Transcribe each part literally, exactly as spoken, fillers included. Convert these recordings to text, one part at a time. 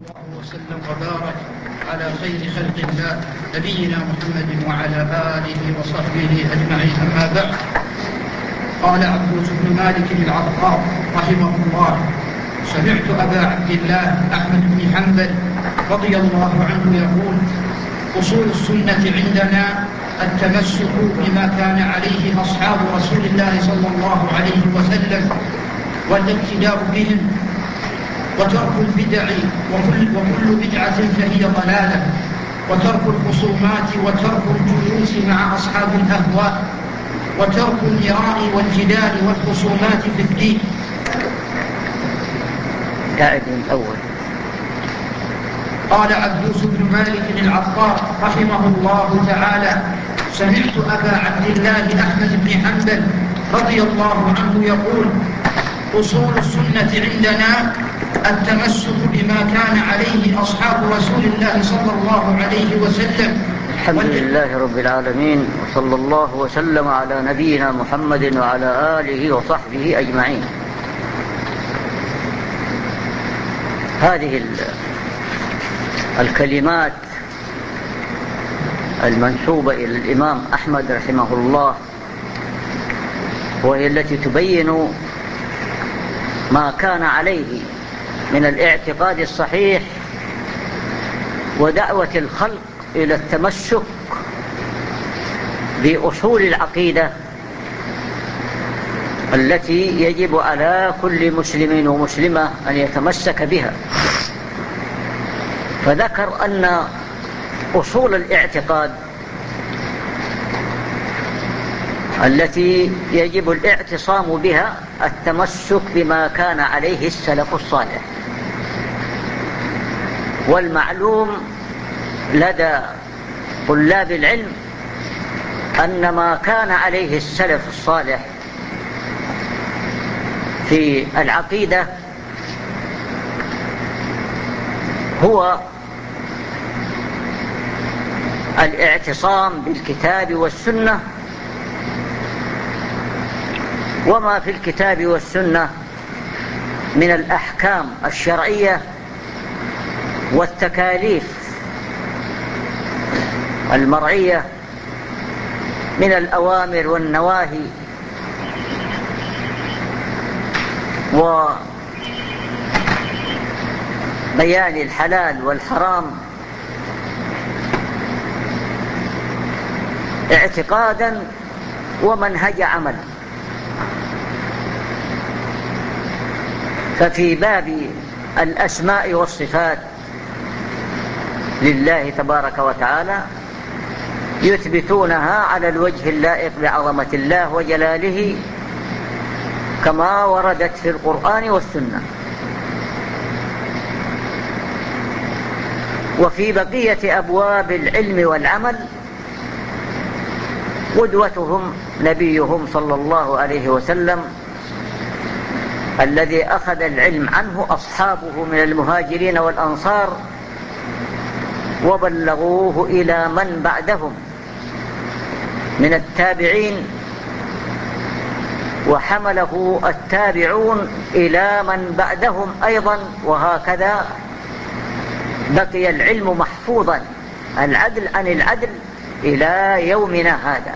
الله وسلم وبارك على خير خلق الله نبينا محمد وعلى آله وصحبه أجمعين. أما بعد، قال عبدوس بن مالك العطار رحمه الله: سمعت أبا عبد الله أحمد بن حنبل رضي الله عنه يقول: أصول السنة عندنا التمسك بما كان عليه أصحاب رسول الله صلى الله عليه وسلم والاقتداء بهم، وترك البدع وكل, وكل بدعة فهي ضلالة، وترك الخصومات وترك الجلوس مع أصحاب الأهواء، وترك المراء والجدال والخصومات في الدين. قاعد من أول. قال عبدوس بن مالك العطار رحمه الله تعالى: سمعت أبا عبد الله أحمد بن حنبل رضي الله عنه يقول: أصول السنة عندنا التمسك بما كان عليه أصحاب رسول الله صلى الله عليه وسلم. الحمد لله رب العالمين، وصلى الله وسلم على نبينا محمد وعلى آله وصحبه أجمعين. هذه الكلمات المنسوبة إلى الإمام أحمد رحمه الله، وهي التي تبين ما كان عليه من الاعتقاد الصحيح ودعوة الخلق إلى التمسك بأصول العقيدة التي يجب على كل مسلم ومسلمة أن يتمسك بها. فذكر أن أصول الاعتقاد التي يجب الاعتصام بها التمسك بما كان عليه السلف الصالح. والمعلوم لدى طلاب العلم أن ما كان عليه السلف الصالح في العقيدة هو الاعتصام بالكتاب والسنة، وما في الكتاب والسنة من الأحكام الشرعية والتكاليف المرعية من الأوامر والنواهي وبيان الحلال والحرام اعتقادا ومنهج عمل. ففي باب الأسماء والصفات لله تبارك وتعالى يثبتونها على الوجه اللائق بعظمة الله وجلاله كما وردت في القرآن والسنة. وفي بقية أبواب العلم والعمل قدوتهم نبيهم صلى الله عليه وسلم الذي أخذ العلم عنه أصحابه من المهاجرين والأنصار وبلغوه إلى من بعدهم من التابعين، وحمله التابعون إلى من بعدهم أيضا، وهكذا بقي العلم محفوظا العدل عن العدل إلى يومنا هذا.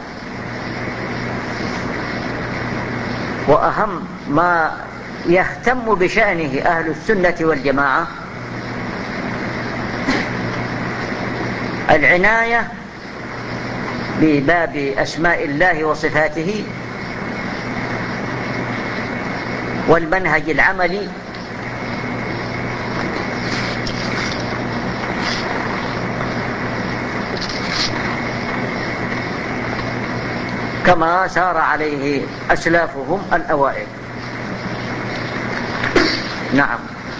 وأهم ما يهتم بشأنه أهل السنة والجماعة العناية بباب أسماء الله وصفاته والمنهج العملي كما سار عليه أسلافهم الأوائل. نعم.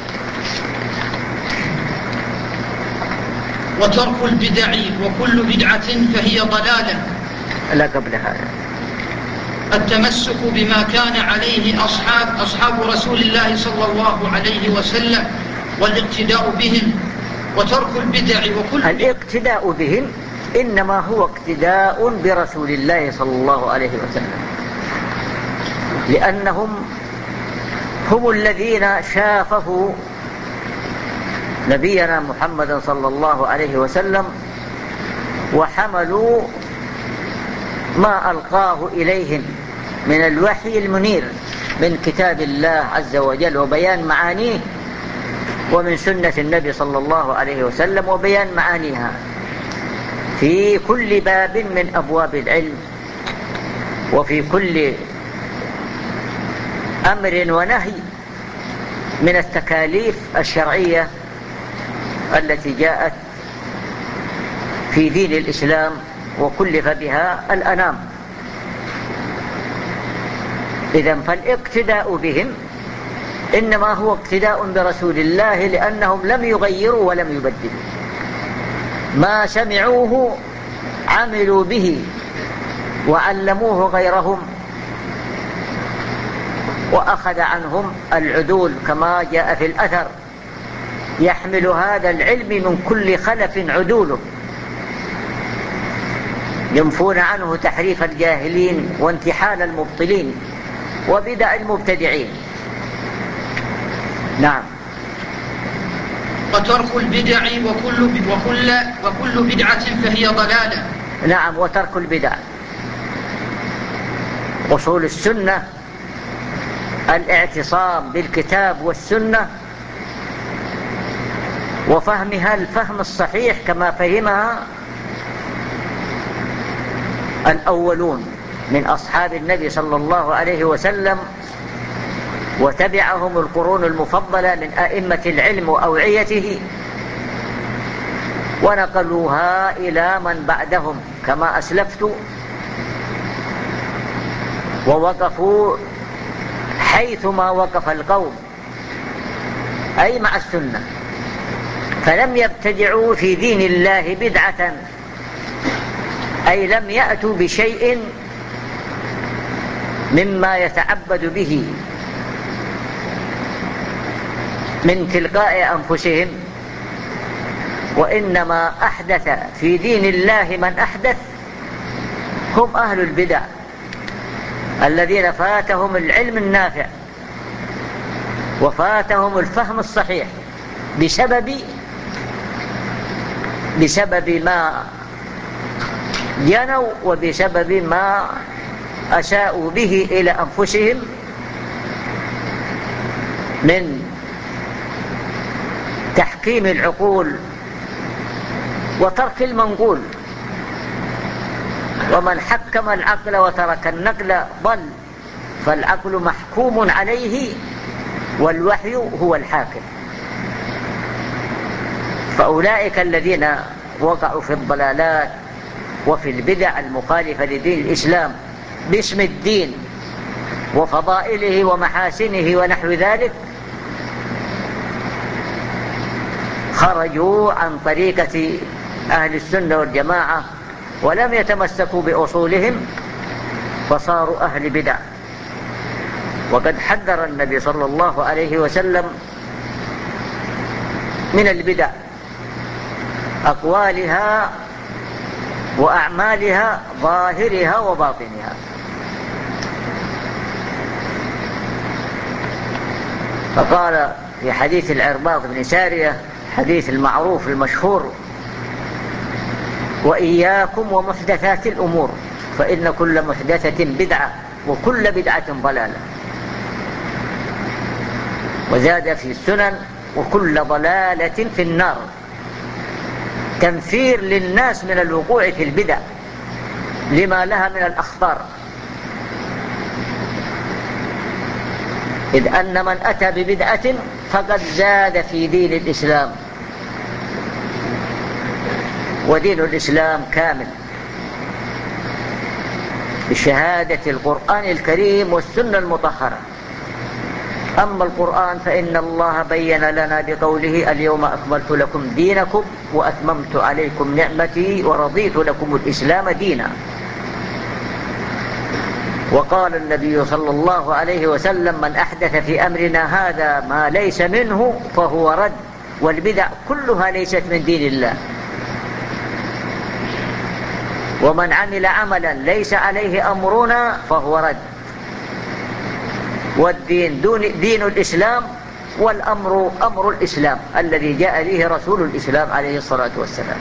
وترك البدع وكل بدعة فهي ضلالة. لا قبل هذا التمسك بما كان عليه أصحاب أصحاب رسول الله صلى الله عليه وسلم والاقتداء بهم، وترك البدع وكل الاقتداء بهم إنما هو اقتداء برسول الله صلى الله عليه وسلم، لأنهم هم الذين شافوا نبينا محمد صلى الله عليه وسلم وحملوا ما ألقاه إليهم من الوحي المنير من كتاب الله عز وجل وبيان معانيه، ومن سنة النبي صلى الله عليه وسلم وبيان معانيها في كل باب من أبواب العلم، وفي كل أمر ونهي من التكاليف الشرعية التي جاءت في دين الإسلام وكلف بها الأنام. إذن فالاقتداء بهم إنما هو اقتداء برسول الله، لأنهم لم يغيروا ولم يبدلوا، ما سمعوه عملوا به وعلموه غيرهم، وأخذ عنهم العدول كما جاء في الأثر: يحمل هذا العلم من كل خلف عدوله، ينفون عنه تحريف الجاهلين وانتحال المبطلين وبدع المبتدعين. نعم. وترك البدع وكل وكل وكل بدعة فهي ضلالة. نعم، وترك البدع. أصول السنة الاعتصام بالكتاب والسنة وفهمها الفهم الصحيح كما فهمها الأولون من أصحاب النبي صلى الله عليه وسلم، وتبعهم القرون المفضلة من أئمة العلم وأوعيته، ونقلوها إلى من بعدهم كما أسلفت، ووقفوا حيثما وقف القوم أي مع السنة، فلم يبتدعوا في دين الله بدعة، أي لم يأتوا بشيء مما يتعبد به من تلقاء أنفسهم، وإنما أحدث في دين الله من أحدث هم أهل البدع الذين فاتهم العلم النافع وفاتهم الفهم الصحيح بسبب بسبب ما جنوا وبسبب ما أساءوا به إلى أنفسهم من تحكيم العقول وترك المنقول. ومن حكم العقل وترك النقل ضل، فالعقل محكوم عليه والوحي هو الحاكم. فأولئك الذين وقعوا في الضلالات وفي البدع المخالفة لدين الإسلام باسم الدين وفضائله ومحاسنه ونحو ذلك، خرجوا عن طريقة أهل السنة والجماعة ولم يتمسكوا بأصولهم، فصاروا أهل بدع. وقد حذر النبي صلى الله عليه وسلم من البدع، أقوالها وأعمالها، ظاهرها وباطنها. فقال في حديث العرباض بن سارية، حديث المعروف المشهور: وإياكم ومحدثات الأمور فإن كل محدثة بدعة وكل بدعة ضلالة. وزاد في السنن: وكل ضلالة في النار، تنفير للناس من الوقوع في البدع لما لها من الأخطار، إذ أن من أتى ببدعة فقد زاد في دين الإسلام، ودين الإسلام كامل بشهادة القرآن الكريم والسنة المطهرة. أما القرآن فإن الله بين لنا بقوله: اليوم أكملت لكم دينكم وأتممت عليكم نعمتي ورضيت لكم الإسلام دينا. وقال النبي صلى الله عليه وسلم: من أحدث في أمرنا هذا ما ليس منه فهو رد. والبدع كلها ليست من دين الله. ومن عمل عملا ليس عليه أمرنا فهو رد. والدين دون دين الإسلام والأمر أمر الإسلام الذي جاء به رسول الإسلام عليه الصلاة والسلام.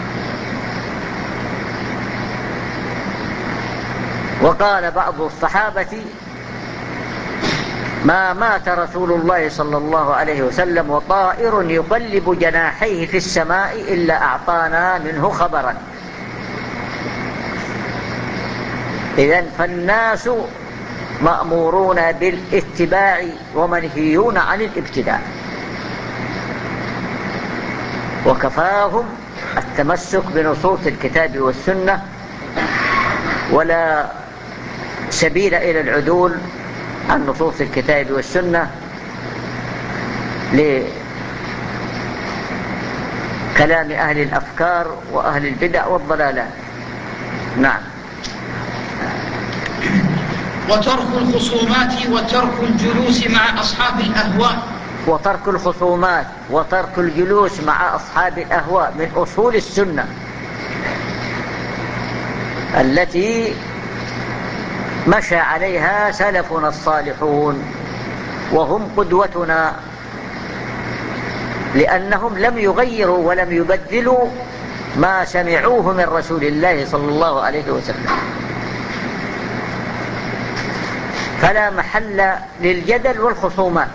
وقال بعض الصحابة: ما مات رسول الله صلى الله عليه وسلم وطائر يقلب جناحيه في السماء إلا أعطانا منه خبرا. إذن فالناس مأمورون بالاتباع ومنهيون عن الابتداع، وكفاهم التمسك بنصوص الكتاب والسنة، ولا سبيل إلى العدول عن نصوص الكتاب والسنة لكلام أهل الأفكار وأهل البدع والضلالات. نعم. وترك الخصومات وترك الجلوس مع أصحاب الأهواء. وترك الخصومات وترك الجلوس مع أصحاب الأهواء من أصول السنة التي مشى عليها سلفنا الصالحون، وهم قدوتنا، لأنهم لم يغيروا ولم يبدلوا ما سمعوه من رسول الله صلى الله عليه وسلم، فلا محل للجدل والخصومات.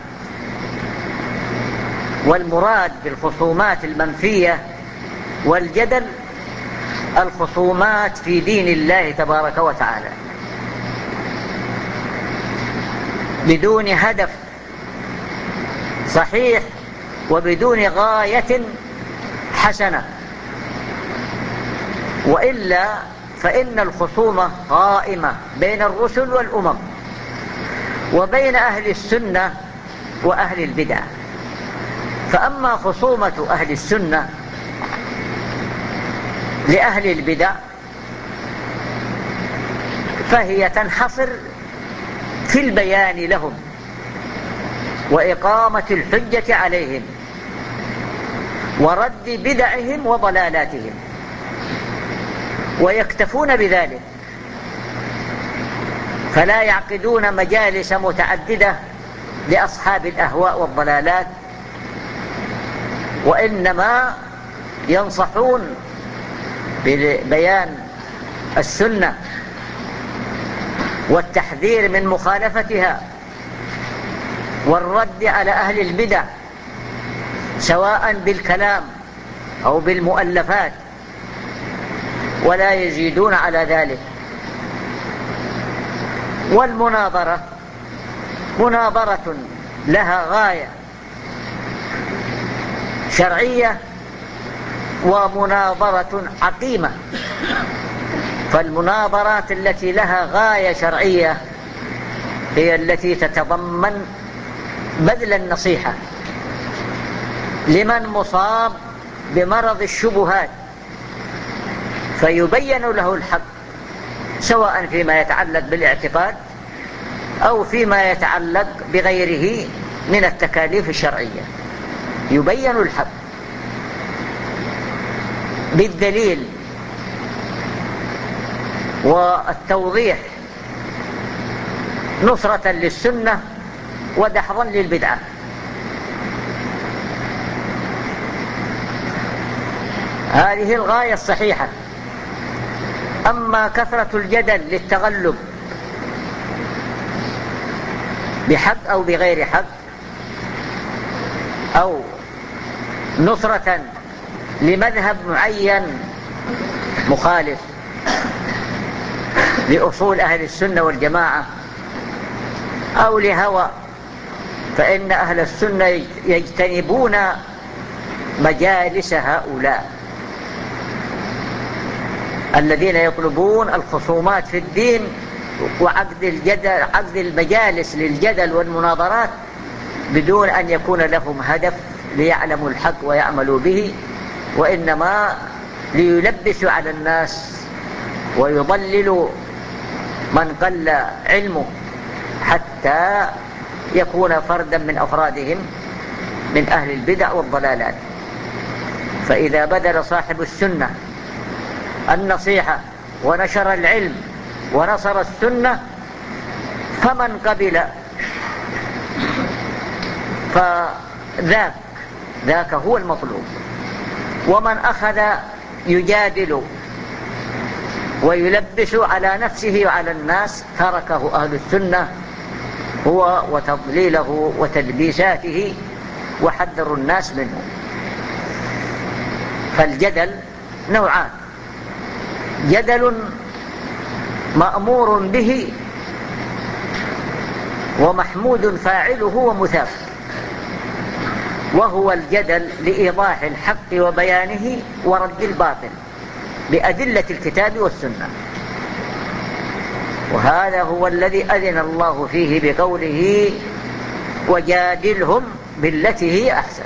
والمراد بالخصومات المنفية والجدل الخصومات في دين الله تبارك وتعالى بدون هدف صحيح وبدون غاية حسنة، وإلا فإن الخصومة قائمة بين الرسل والأمم وبين أهل السنة وأهل البدع. فأما خصومة أهل السنة لأهل البدع فهي تنحصر في البيان لهم وإقامة الحجة عليهم ورد بدعهم وضلالاتهم، ويكتفون بذلك، فلا يعقدون مجالس متعددة لأصحاب الأهواء والضلالات، وإنما ينصحون ببيان السنة والتحذير من مخالفتها والرد على أهل البدع سواء بالكلام أو بالمؤلفات، ولا يزيدون على ذلك. والمناظرة مناظرة لها غاية شرعية ومناظرة عقيمة. فالمناظرات التي لها غاية شرعية هي التي تتضمن بذل النصيحة لمن مصاب بمرض الشبهات فيبين له الحق، سواء فيما يتعلق بالاعتقاد أو فيما يتعلق بغيره من التكاليف الشرعية، يبين الحق بالدليل والتوضيح نصرة للسنة ودحضا للبدعة. هذه الغاية الصحيحة. أما كثرة الجدل للتغلب بحق أو بغير حق أو نصرة لمذهب معين مخالف لأصول أهل السنة والجماعة أو لهوى، فإن أهل السنة يجتنبون مجالس هؤلاء الذين يطلبون الخصومات في الدين وعقد الجدل، عقد المجالس للجدل والمناظرات بدون أن يكون لهم هدف ليعلموا الحق ويعملوا به، وإنما ليلبسوا على الناس ويضللوا من قل علمه حتى يكون فردا من أفرادهم من أهل البدع والضلالات. فإذا بذل صاحب السنة النصيحة ونشر العلم ونصر السنة فمن قبل فذاك ذاك هو المطلوب. ومن أخذ يجادل ويلبس على نفسه وعلى الناس تركه أهل السنة هو وتضليله وتلبيساته، وحذروا الناس منه. فالجدل نوعان: جدل مأمور به ومحمود فاعله ومثاب، وهو الجدل لإيضاح الحق وبيانه ورد الباطل بأدلة الكتاب والسنة. وهذا هو الذي أذن الله فيه بقوله: وجادلهم بالتي هي أحسن.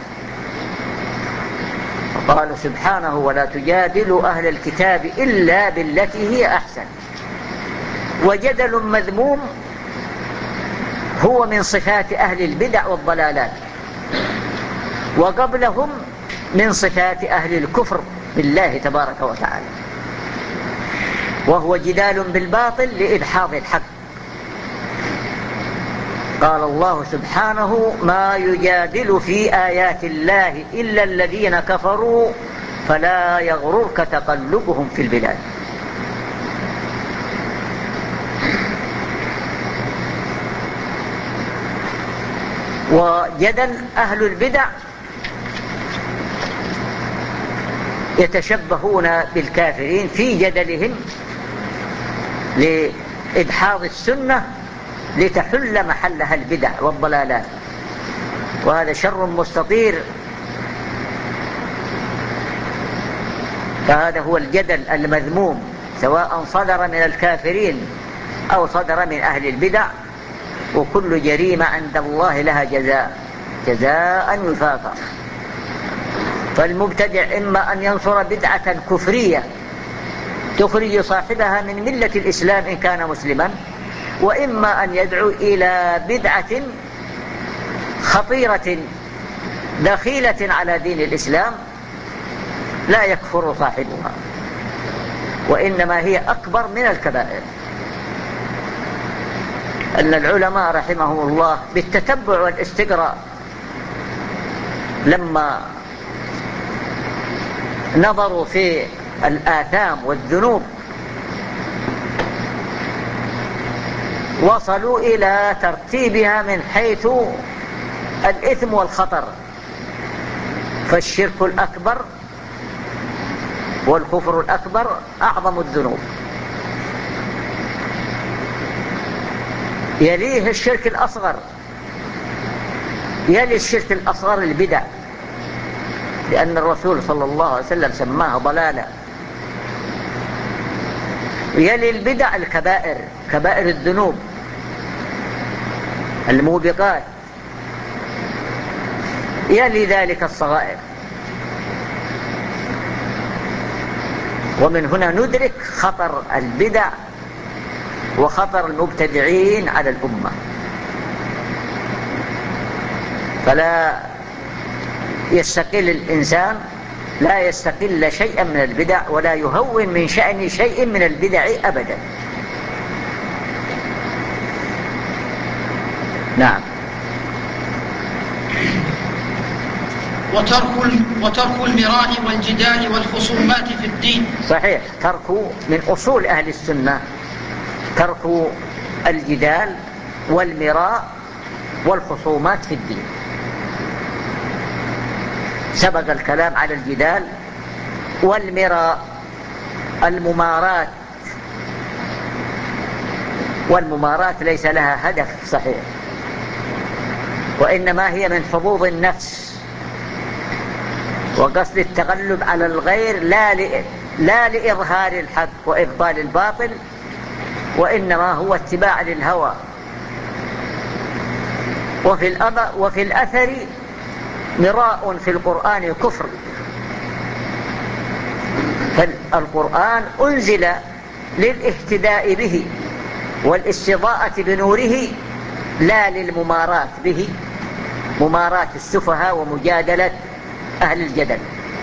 وقال سبحانه: ولا تجادلوا أهل الكتاب إلا بالتي هي أحسن. وجدل مذموم هو من صفات أهل البدع والضلالات، وقبلهم من صفات أهل الكفر بالله تبارك وتعالى، وهو جدال بالباطل لإدحاض الحق. قال الله سبحانه: ما يجادل في آيات الله إلا الذين كفروا فلا يغررك تقلبهم في البلاد. وجدل أهل البدع يتشبهون بالكافرين في جدلهم لإدحاض السنة لتحل محلها البدع والضلالات، وهذا شر مستطير. فهذا هو الجدل المذموم، سواء صدر من الكافرين أو صدر من أهل البدع، وكل جريمة عند الله لها جزاء جزاء وفاقا. فالمبتدع إما أن ينصر بدعة كفرية تخرج صاحبها من ملة الإسلام إن كان مسلما، وإما أن يدعو إلى بدعة خطيرة دخيلة على دين الإسلام لا يكفر صاحبها، وإنما هي أكبر من الكبائر. أن العلماء رحمهم الله بالتتبع والاستقراء لما نظروا في الآثام والذنوب وصلوا إلى ترتيبها من حيث الإثم والخطر، فالشرك الأكبر والكفر الأكبر أعظم الذنوب، يليه الشرك الأصغر، يلي الشرك الأصغر البدع، لأن الرسول صلى الله عليه وسلم سماها ضلالة. يلي البدع الكبائر، كبائر الذنوب الموبقات، يلي ذلك الصغائر. ومن هنا ندرك خطر البدع وخطر المبتدعين على الأمة. فلا يستقل الإنسان لا يستقل شيئا من البدع ولا يهون من شأن شيء من البدع أبدا. نعم. وترك وترك المراء والجدال والخصومات في الدين. صحيح، ترك من أصول أهل السنة، ترك الجدال والمراء والخصومات في الدين. سبق الكلام على الجدال والمراء، الممارات، والممارات ليس لها هدف صحيح، وإنما هي من حظوظ النفس وقصد التغلب على الغير، لا لا لإظهار الحق وإبطال الباطل، وإنما هو اتباع للهوى. وفي الأمر وفي الأثر مراء في القرآن كفر، فالقرآن أنزل للاهتداء به والاستضاءة بنوره، لا للممارات به، ممارات السفهاء ومجادلة أهل الجدل.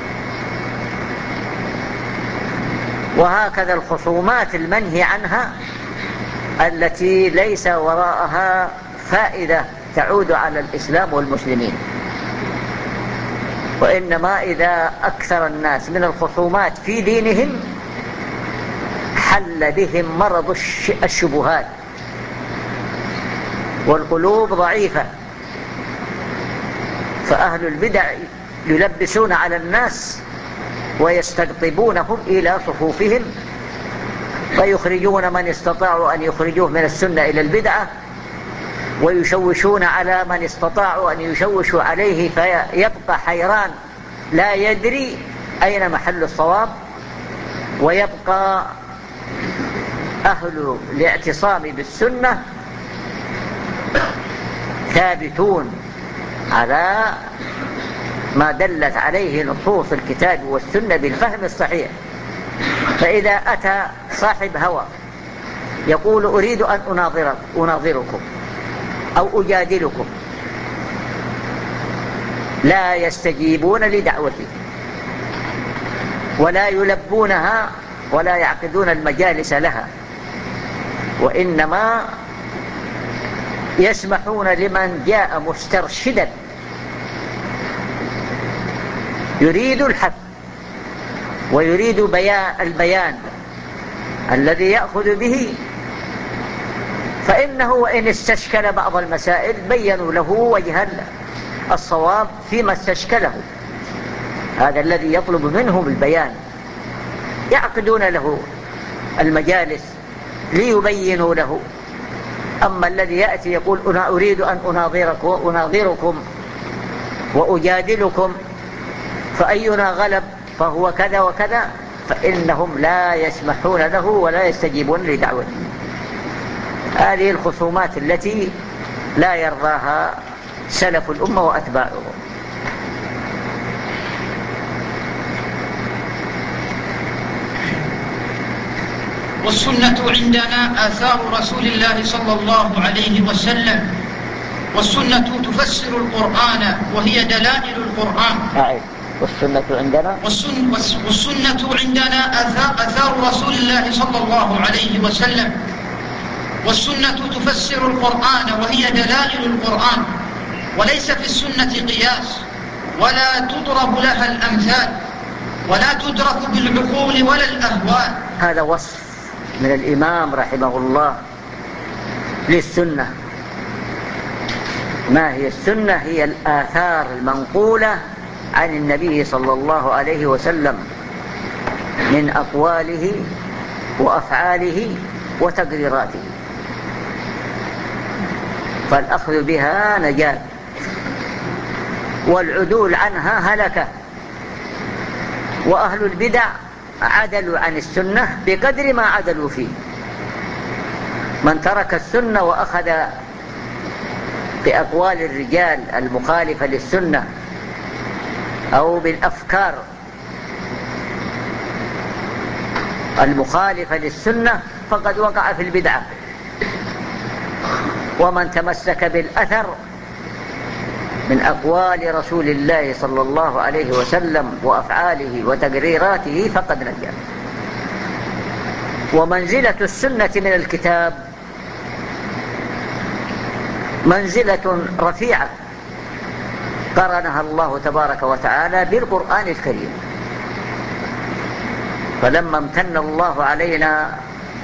وهكذا الخصومات المنهي عنها التي ليس وراءها فائدة تعود على الإسلام والمسلمين. وإنما إذا أكثر الناس من الخصومات في دينهم حل بهم مرض الشبهات، والقلوب ضعيفة، فأهل البدع يلبسون على الناس ويستقطبونهم إلى صفوفهم، فيخرجون من استطاعوا أن يخرجوه من السنة إلى البدعة، ويشوشون على من استطاعوا أن يشوشوا عليه، فيبقى حيران لا يدري أين محل الصواب، ويبقى أهل الاعتصام بالسنة ثابتون على ما دلت عليه نصوص الكتاب والسنة بالفهم الصحيح. فإذا أتى صاحب هوى يقول أريد أن أناظر أناظركم أو أجادلكم، لا يستجيبون لدعوته ولا يلبونها ولا يعقدون المجالس لها، وإنما يسمحون لمن جاء مسترشدا يريد الحق ويريد بيان البيان الذي يأخذ به، فإنه وإن استشكل بعض المسائل بيّنوا له وجه الصواب فيما استشكله. هذا الذي يطلب منهم البيان، يعقدون له المجالس ليبينوا له. أما الذي يأتي يقول أنا أريد أن أناظركم, أناظركم وأجادلكم فأينا غلب فهو كذا وكذا، فإنهم لا يسمحون له ولا يستجيبون لدعوته. هذه الخصومات التي لا يرضاها سلف الأمة وأتباعهم. والسنة عندنا آثار رسول الله صلى الله عليه وسلم، والسنة تفسر القرآن وهي دلائل القرآن. والسنة عندنا والسنة, والسنة عندنا آثار رسول الله صلى الله عليه وسلم، والسنة تفسر القرآن وهي دلائل القرآن، وليس في السنة قياس ولا تضرب لها الأمثال ولا تدرك بالعقول ولا الأهواء. هذا وصف من الإمام رحمه الله للسنة. ما هي السنة؟ هي الآثار المنقولة عن النبي صلى الله عليه وسلم من أقواله وأفعاله وتقريراته، فالأخذ بها نجاة والعدول عنها هلكة. وأهل البدع عدلوا عن السنة بقدر ما عدلوا فيه. من ترك السنة وأخذ بأقوال الرجال المخالفة للسنة أو بالأفكار المخالفة للسنة فقد وقع في البدعة. ومن تمسك بالأثر من أقوال رسول الله صلى الله عليه وسلم وأفعاله وتقريراته فقد نجا. ومنزلة السنة من الكتاب منزلة رفيعة قرنها الله تبارك وتعالى بالقرآن الكريم. فلما امتن الله علينا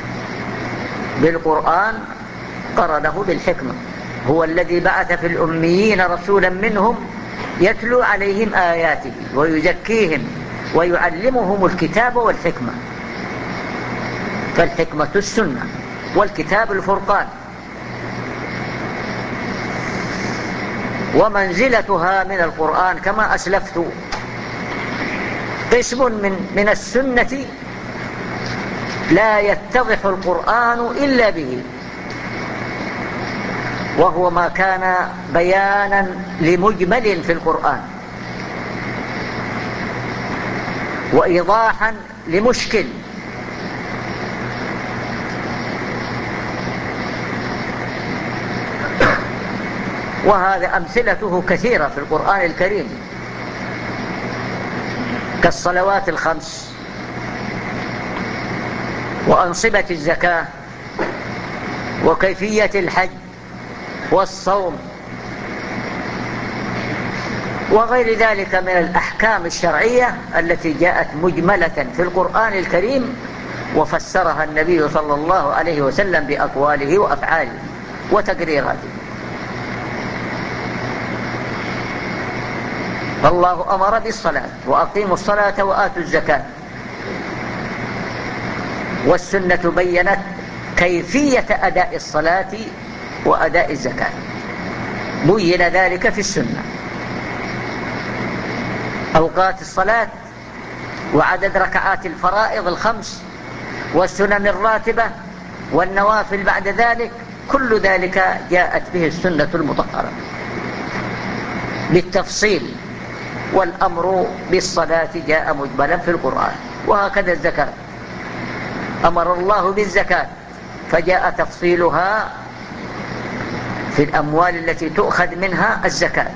بالقرآن قرنه بالحكمة. هو الذي بعث في الأميين رسولا منهم يتلو عليهم آياته ويزكيهم ويعلمهم الكتاب والحكمة. فالحكمة السنة والكتاب الفرقان. ومنزلتها من القرآن كما أسلفت قسم من, من السنة لا يتضح القرآن إلا به، وهو ما كان بيانا لمجمل في القرآن وإيضاحا لمشكل. وهذا أمثلته كثيرة في القرآن الكريم كالصلوات الخمس وأنصبة الزكاة وكيفية الحج والصوم وغير ذلك من الأحكام الشرعية التي جاءت مجملة في القرآن الكريم وفسرها النبي صلى الله عليه وسلم بأقواله وأفعاله وتقريراته. فالله أمر بالصلاة وأقيموا الصلاة وآتوا الزكاة، والسنة بيّنت كيفية أداء الصلاة وأداء الزكاة، بين ذلك في السنة، أوقات الصلاة وعدد ركعات الفرائض الخمس والسنن الراتبة والنوافل بعد ذلك، كل ذلك جاءت به السنة المطهرة بالتفصيل. والأمر بالصلاة جاء مجملا في القرآن، وهكذا الزكاة أمر الله بالزكاة فجاء تفصيلها في الأموال التي تؤخذ منها الزكاة،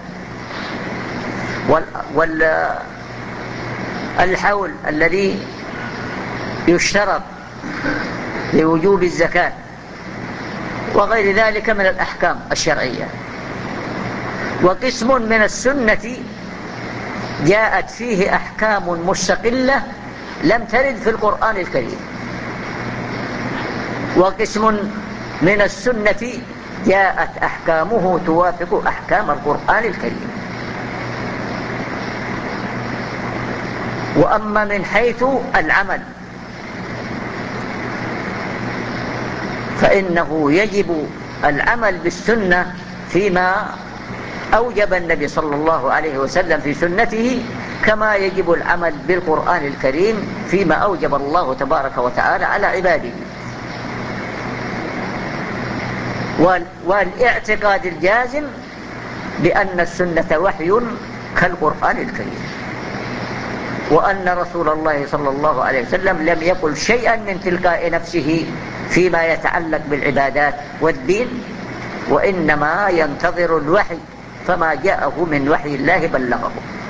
والحول الذي يشترط لوجوب الزكاة، وغير ذلك من الأحكام الشرعية. وقسم من السنة جاءت فيه أحكام مستقلة لم ترد في القرآن الكريم، وقسم من السنة جاءت أحكامه توافق أحكام القرآن الكريم. وأما من حيث العمل فإنه يجب العمل بالسنة فيما أوجب النبي صلى الله عليه وسلم في سنته، كما يجب العمل بالقرآن الكريم فيما أوجب الله تبارك وتعالى على عباده. والاعتقاد الجازم بأن السنة وحي كالقرآن الكريم، وأن رسول الله صلى الله عليه وسلم لم يقل شيئا من تلقاء نفسه فيما يتعلق بالعبادات والدين، وإنما ينتظر الوحي، فما جاءه من وحي الله بلغه.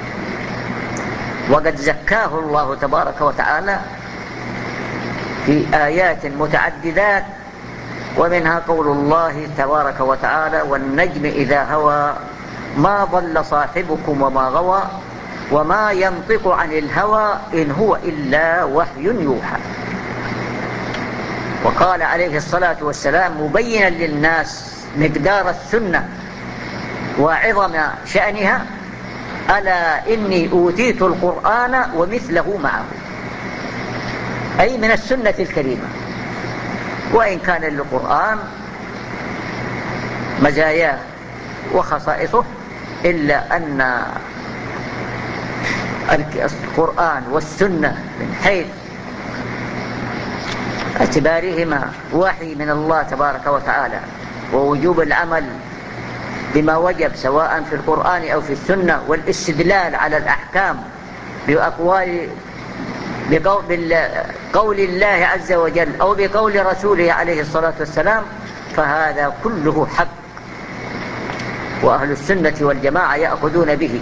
وقد زكاه الله تبارك وتعالى في آيات متعددات، ومنها قول الله تبارك وتعالى: والنجم إذا هوى ما ضل صاحبكم وما غوى وما ينطق عن الهوى إن هو إلا وحي يوحى. وقال عليه الصلاة والسلام مبينا للناس مقدار السنة وعظم شأنها: ألا إني أوتيت القرآن ومثله معه، أي من السنة الكريمة. وإن كان للقرآن مزاياه وخصائصه، إلا أن القرآن والسنة من حيث اعتبارهما وحي من الله تبارك وتعالى ووجوب العمل بما وجب سواء في القرآن أو في السنة، والاستدلال على الأحكام بأقوال بقول الله عز وجل أو بقول رسوله عليه الصلاة والسلام، فهذا كله حق، وأهل السنة والجماعة يأخذون به،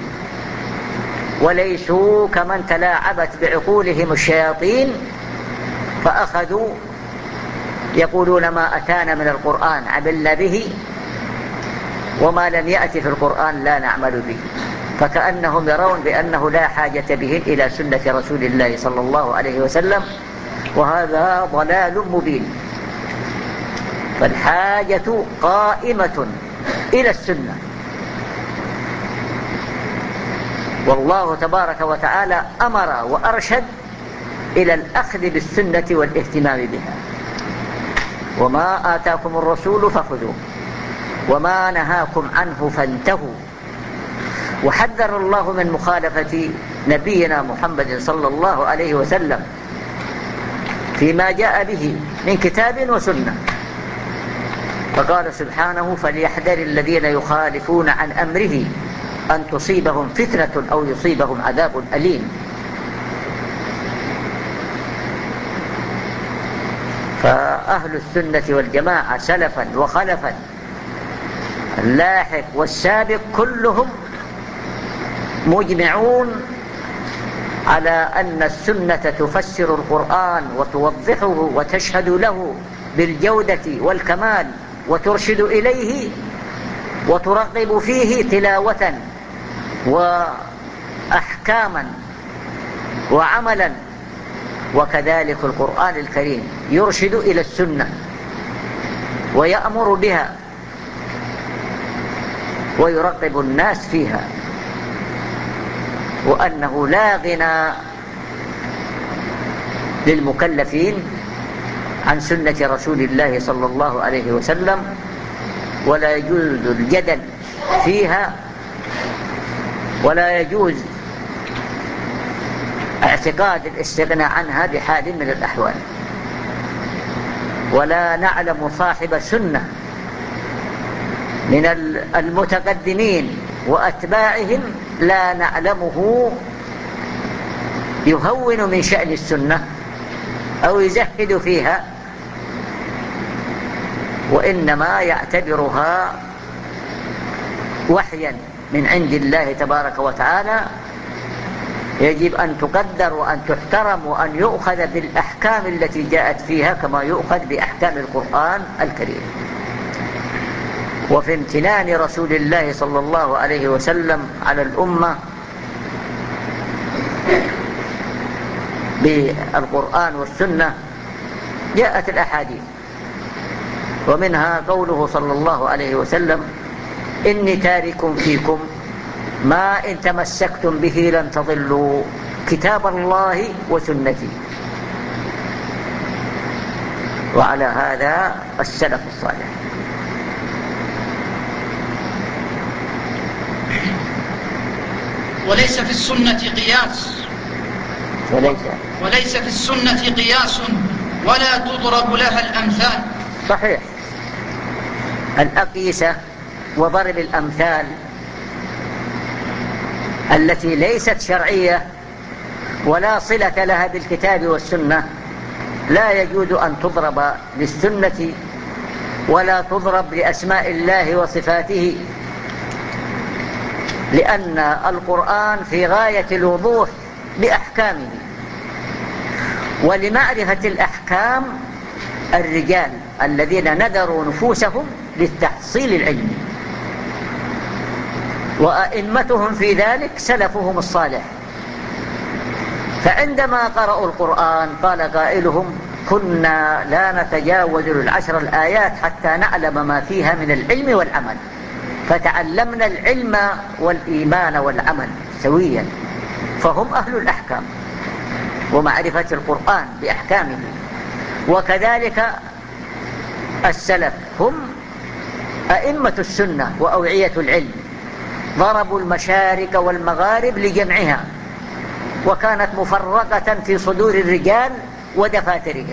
وليسوا كمن تلاعبت بعقولهم الشياطين فأخذوا يقولون ما أتانا من القرآن عملنا به، وما لم يأتي في القرآن لا نعمل به، فكأنهم يرون بأنه لا حاجة بهم إلى سنة رسول الله صلى الله عليه وسلم، وهذا ضلال مبين. فالحاجة قائمة إلى السنة، والله تبارك وتعالى أمر وأرشد إلى الأخذ بالسنة والاهتمام بها. وما آتاكم الرسول فخذوه وما نهاكم عنه فانتهوا. وحذر الله من مخالفة نبينا محمد صلى الله عليه وسلم فيما جاء به من كتاب وسنة، فقال سبحانه: فليحذر الذين يخالفون عن أمره أن تصيبهم فتنة أو يصيبهم عذاب أليم. فأهل السنة والجماعة سلفا وخلفا، اللاحق والسابق، كلهم مجمعون على أن السنة تفسر القرآن وتوضحه وتشهد له بالجودة والكمال وترشد إليه وترغب فيه تلاوة وأحكاما وعملا. وكذلك القرآن الكريم يرشد إلى السنة ويأمر بها ويرغب الناس فيها، وأنه لا غنى للمكلفين عن سنة رسول الله صلى الله عليه وسلم، ولا يجوز الجدل فيها، ولا يجوز اعتقاد الاستغناء عنها بحال من الأحوال. ولا نعلم صاحب سنة من المتقدمين وأتباعهم لا نعلمه يهون من شأن السنة أو يزهد فيها، وإنما يعتبرها وحيا من عند الله تبارك وتعالى، يجب أن تقدر وأن تحترم وأن يؤخذ بالأحكام التي جاءت فيها كما يؤخذ بأحكام القرآن الكريم. وفي امتنان رسول الله صلى الله عليه وسلم على الأمة بالقرآن والسنة جاءت الأحاديث، ومنها قوله صلى الله عليه وسلم: إني تارك فيكم ما إن تمسكتم به لن تضلوا كتاب الله وسنتي. وعلى هذا السلف الصالح. وليس في السنة قياس وليس, وليس في السنة قياس ولا تضرب لها الأمثال. صحيح، الأقيسة وضرب الأمثال التي ليست شرعية ولا صلة لها بالكتاب والسنة لا يجوز أن تضرب للسنة ولا تضرب لأسماء الله وصفاته، لأن القرآن في غاية الوضوح بأحكامه. ولمعرفة الأحكام الرجال الذين نذروا نفوسهم للتحصيل العلمي، وأئمتهم في ذلك سلفهم الصالح. فعندما قرأوا القرآن قال قائلهم: كنا لا نتجاوز العشر الآيات حتى نعلم ما فيها من العلم والعمل، فتعلمنا العلم والإيمان والعمل سويا. فهم أهل الأحكام ومعرفة القرآن بأحكامه. وكذلك السلف هم أئمة السنة وأوعية العلم، ضربوا المشارق والمغارب لجمعها، وكانت مفرقة في صدور الرجال ودفاترهم.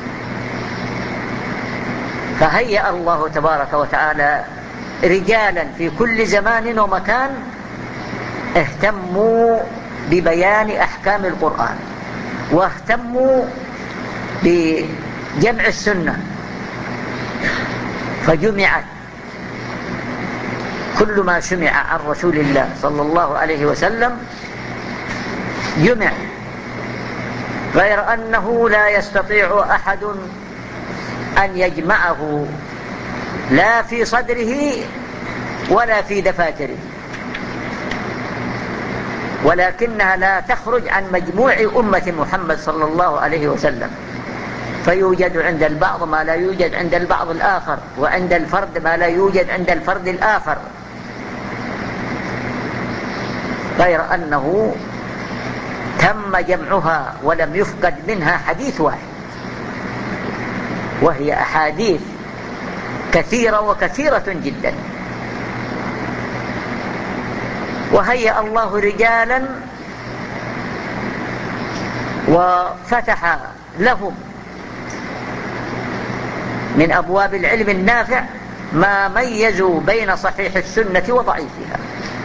فهيأ الله تبارك وتعالى رجالا في كل زمان ومكان اهتموا ببيان أحكام القرآن، واهتموا بجمع السنة، فجمعت كل ما سمع عن رسول الله صلى الله عليه وسلم جمع، غير أنه لا يستطيع أحد أن يجمعه لا في صدره ولا في دفاتره، ولكنها لا تخرج عن مجموع أمة محمد صلى الله عليه وسلم، فيوجد عند البعض ما لا يوجد عند البعض الآخر، وعند الفرد ما لا يوجد عند الفرد الآخر، غير أنه تم جمعها ولم يفقد منها حديث واحد، وهي أحاديث كثيرة وكثيرة جدا. وهيأ الله رجالا وفتح لهم من أبواب العلم النافع ما ميزوا بين صحيح السنة وضعيفها،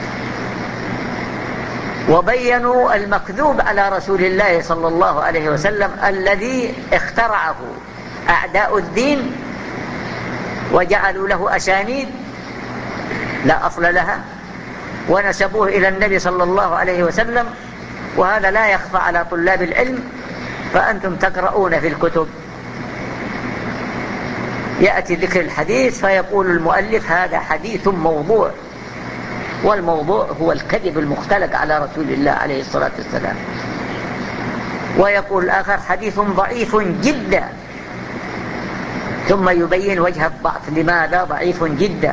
وبينوا المكذوب على رسول الله صلى الله عليه وسلم الذي اخترعه أعداء الدين وجعلوا له أسانيد لا أصل لها، ونسبوه إلى النبي صلى الله عليه وسلم، وهذا لا يخفى على طلاب العلم. فأنتم تقرؤون في الكتب يأتي ذكر الحديث فيقول المؤلف: هذا حديث موضوع، والموضوع هو الكذب المختلق على رسول الله عليه الصلاة والسلام. ويقول الآخر حديث ضعيف جدا، ثم يبين وجه الضعف لماذا ضعيف جدا،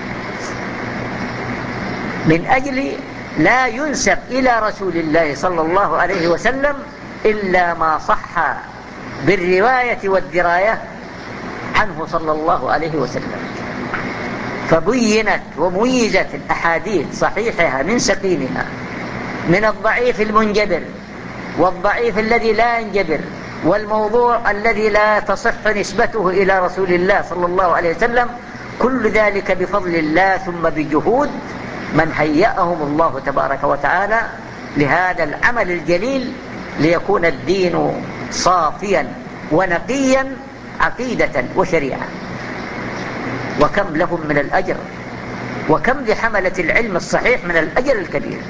من أجل لا ينسب إلى رسول الله صلى الله عليه وسلم إلا ما صح بالرواية والدراية عنه صلى الله عليه وسلم. فبينت وميزت الأحاديث صحيحها من سقيمها، من الضعيف المنجبر والضعيف الذي لا ينجبر، والموضوع الذي لا تصح نسبته إلى رسول الله صلى الله عليه وسلم، كل ذلك بفضل الله ثم بجهود من هيأهم الله تبارك وتعالى لهذا العمل الجليل، ليكون الدين صافيا ونقيا عقيدة وشريعة. وكم لهم من الأجر، وكم لحملة العلم الصحيح من الأجر الكبير،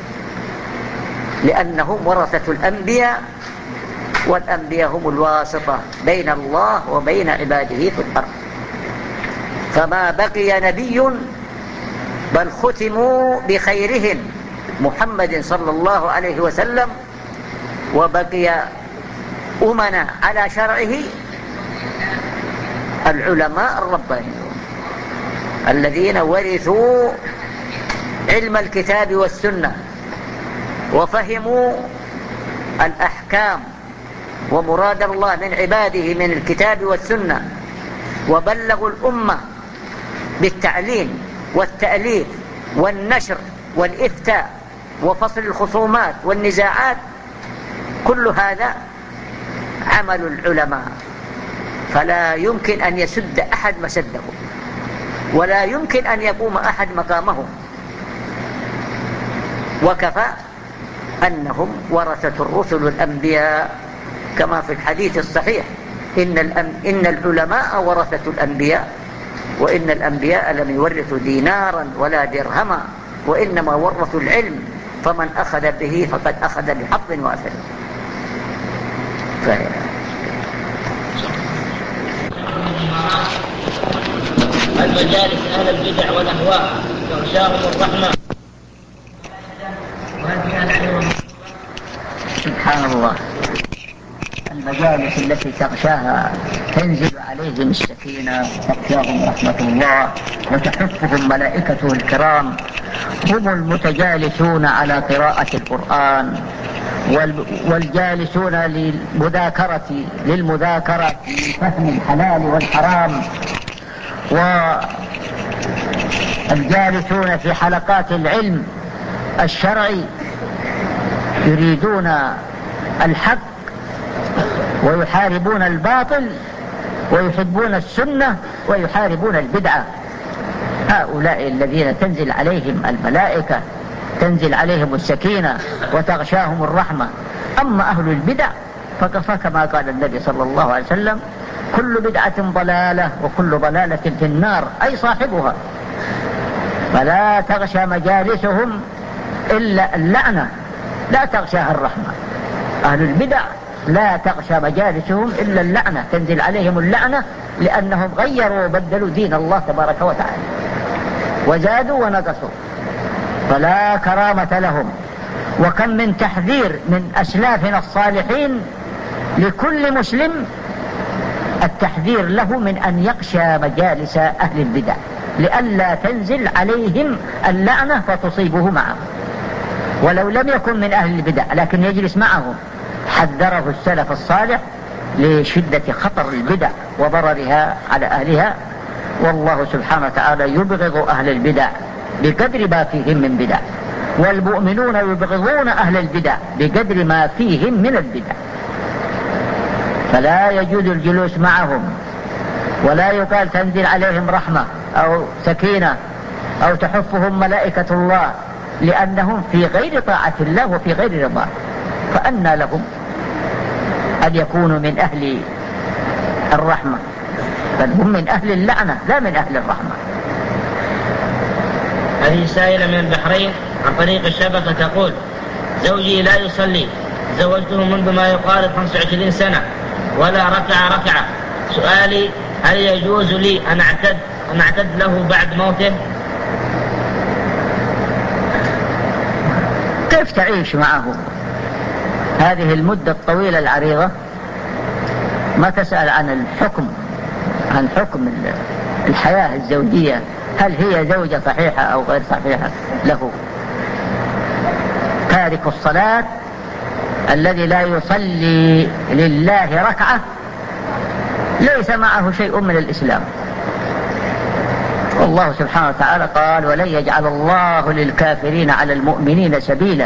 لأنهم ورثة الأنبياء، والأنبياء هم الواسطة بين الله وبين عباده في الأرض. فما بقي نبي بل ختموا بخيرهم محمد صلى الله عليه وسلم، وبقي أمنا على شرعه العلماء الربانيون الذين ورثوا علم الكتاب والسنة وفهموا الأحكام ومراد الله من عباده من الكتاب والسنة، وبلغوا الأمة بالتعليم والتأليف والنشر والإفتاء وفصل الخصومات والنزاعات. كل هذا عمل العلماء، فلا يمكن أن يسد أحد مسده، ولا يمكن أن يقوم أحد مقامهم. وكفى أنهم ورثة الرسل الأنبياء، كما في الحديث الصحيح إن, إن العلماء ورثة الأنبياء، وإن الأنبياء لم يورثوا دينارا ولا درهما، وإنما ورثوا العلم، فمن أخذ به فقد أخذ بحظ وافر. فهي المجالس أهل البدع والأهواء يغشاهم الرحمة. سبحان الله، المجالس التي تغشاها تنزل عليهم السكينة وتغشاهم رحمة الله وتحفهم ملائكته الكرام، هم المتجالسون على قراءة القرآن والجالسون للمذاكرة للمذاكرة فهم الحلال والحرام، والجالسون في حلقات العلم الشرعي يريدون الحق ويحاربون الباطل ويحبون السنة ويحاربون البدعة. هؤلاء الذين تنزل عليهم الملائكة، تنزل عليهم السكينة وتغشاهم الرحمة. أما أهل البدع فكما قال النبي صلى الله عليه وسلم كل بدعة ضلالة وكل ضلالة في النار، أي صاحبها. فلا تغشى مجالسهم إلا اللعنة، لا تغشاها الرحمة. أهل البدع لا تغشى مجالسهم إلا اللعنة، تنزل عليهم اللعنة لأنهم غيروا وبدلوا دين الله تبارك وتعالى وزادوا ونقصوا، فلا كرامة لهم. وكم من تحذير من أسلافنا الصالحين لكل مسلم، التحذير له من أن يخشى مجالس أهل البدع لئلا تنزل عليهم اللعنة فتصيبه معهم. ولو لم يكن من أهل البدع لكن يجلس معهم، حذره السلف الصالح لشدة خطر البدع وضررها على أهلها. والله سبحانه وتعالى يبغض أهل البدع بقدر ما فيهم من بدع، والمؤمنون يبغضون أهل البدع بقدر ما فيهم من البدع. فلا يجوز الجلوس معهم، ولا يقال تنزل عليهم رحمة أو سكينة أو تحفهم ملائكة الله، لأنهم في غير طاعة الله وفي غير رضاه. فأنى لهم أن يكونوا من أهل الرحمة، بل هم من أهل اللعنة لا من أهل الرحمة. هذه سائلة من البحرين عن طريق الشبكة تقول: زوجي لا يصلي، زوجته منذ ما يقارب خمسة وعشرين سنة ولا ركع ركعة. سؤالي: هل يجوز لي أن أعتد, أن أعتد له بعد موته؟ كيف تعيش معه هذه المدة الطويلة العريضة؟ ما تسأل عن الحكم، عن حكم الحياة الزوجية، هل هي زوجة صحيحة أو غير صحيحة له. تارك الصلاة الذي لا يصلي لله ركعة ليس معه شيء من الإسلام. والله سبحانه وتعالى قال: ولن يجعل الله للكافرين على المؤمنين سبيلا.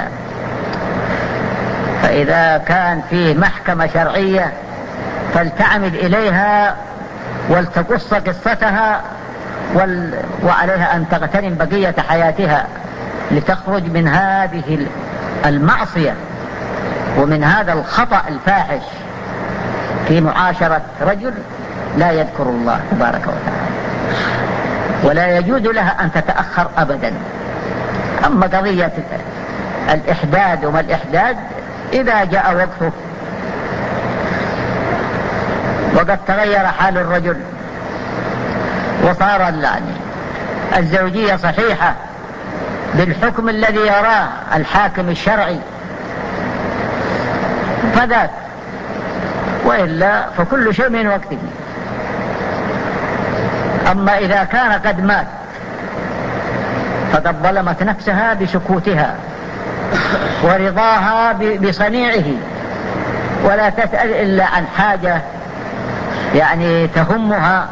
فإذا كان فيه محكمة شرعية فلتعمد إليها ولتقص قصتها، وال... وعليها أن تغتنم بقية حياتها لتخرج من هذه المعصية ومن هذا الخطأ الفاحش في معاشرة رجل لا يذكر الله تبارك وتعالى. ولا يجوز لها أن تتأخر أبدا. أما قضية الإحداد وما الإحداد، إذا جاء وقته وقد تغير حال الرجل وصار الزوجية صحيحة بالحكم الذي يراه الحاكم الشرعي فذاك، وإلا فكل شيء من وقته. أما إذا كان قد مات فقد ظلمت نفسها بسكوتها ورضاها بصنيعه، ولا تسأل إلا عن حاجة يعني تهمها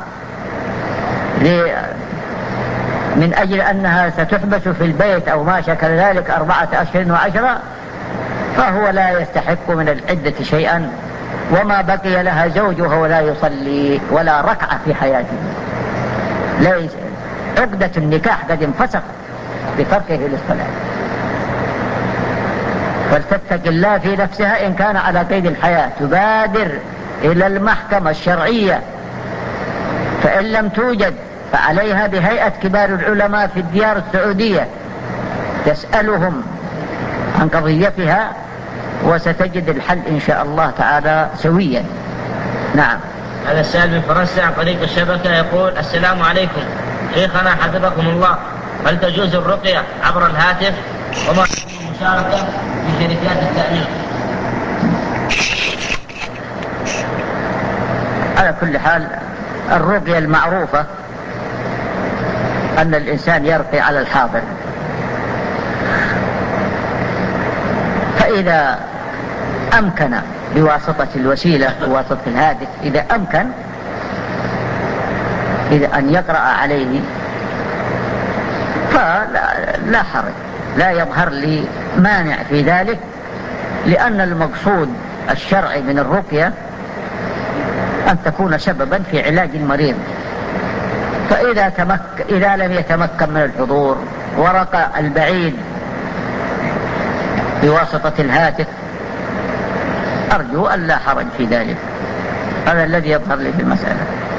من أجل أنها ستحبس في البيت أو ما شكل ذلك أربعة أشهر وعشرة، فهو لا يستحق من العدة شيئا، وما بقي لها زوجها ولا يصلي ولا ركعة في حياته. ليس عقدة النكاح قد انفسخ بتركه للصلاة. فلتتق الله في نفسها إن كان على قيد الحياة، تبادر إلى المحكمة الشرعية، فإن لم توجد فعليها بهيئة كبار العلماء في الديار السعودية تسألهم عن قضيتها، وستجد الحل إن شاء الله تعالى سويا. نعم. هذا السائل من فرنسا عن طريق الشبكة يقول: السلام عليكم شيخنا حفظكم الله، هل تجوز الرقية عبر الهاتف؟ وما المشاركة في شركات التأمين؟ على كل حال الرقية المعروفة أن الإنسان يرقي على الحاضر، فإذا أمكن بواسطة الوسيلة بواسطة الهاتف، إذا أمكن إذا أن يقرأ عليه فلا حرج، لا يظهر لي مانع في ذلك، لأن المقصود الشرعي من الرقية أن تكون سببا في علاج المريض. فإذا تمك... إذا لم يتمكن من الحضور ورقى البعيد بواسطة الهاتف، أرجو أن لا حرج في ذلك. هذا الذي يظهر لي في المسألة.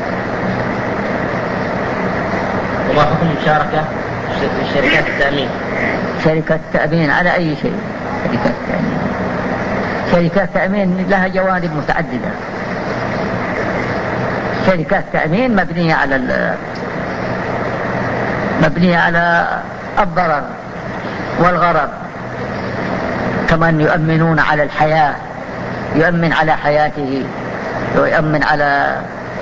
وما حكم المشاركة في شركات التأمين؟ شركات التأمين على أي شيء؟ شركات التأمين شركات التأمين لها جوانب متعددة. شركات التأمين مبنية على مبنية على الضرر والغرر، كمان يؤمنون على الحياة، يؤمن على حياته ويؤمن على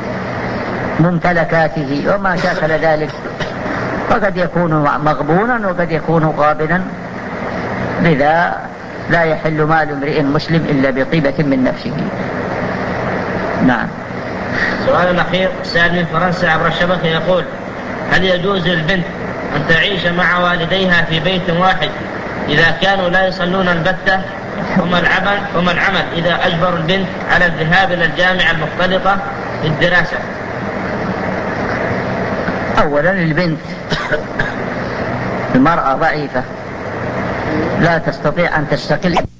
ممتلكاته وما شاكل ذلك، وقد يكون مغبونا وقد يكون غابنا، لذا لا يحل مال امرئ مسلم إلا بطيبة من نفسه. نعم. سؤال الأخير سائل من فرنسا عبر الشبكة يقول: هل يجوز للبنت أن تعيش مع والديها في بيت واحد إذا كانوا لا يصلون البتة؟ وما العمل, وما العمل إذا أجبروا البنت على الذهاب إلى الجامعة المختلطة للدراسة؟ أولا البنت المرأة ضعيفة لا تستطيع أن تستقل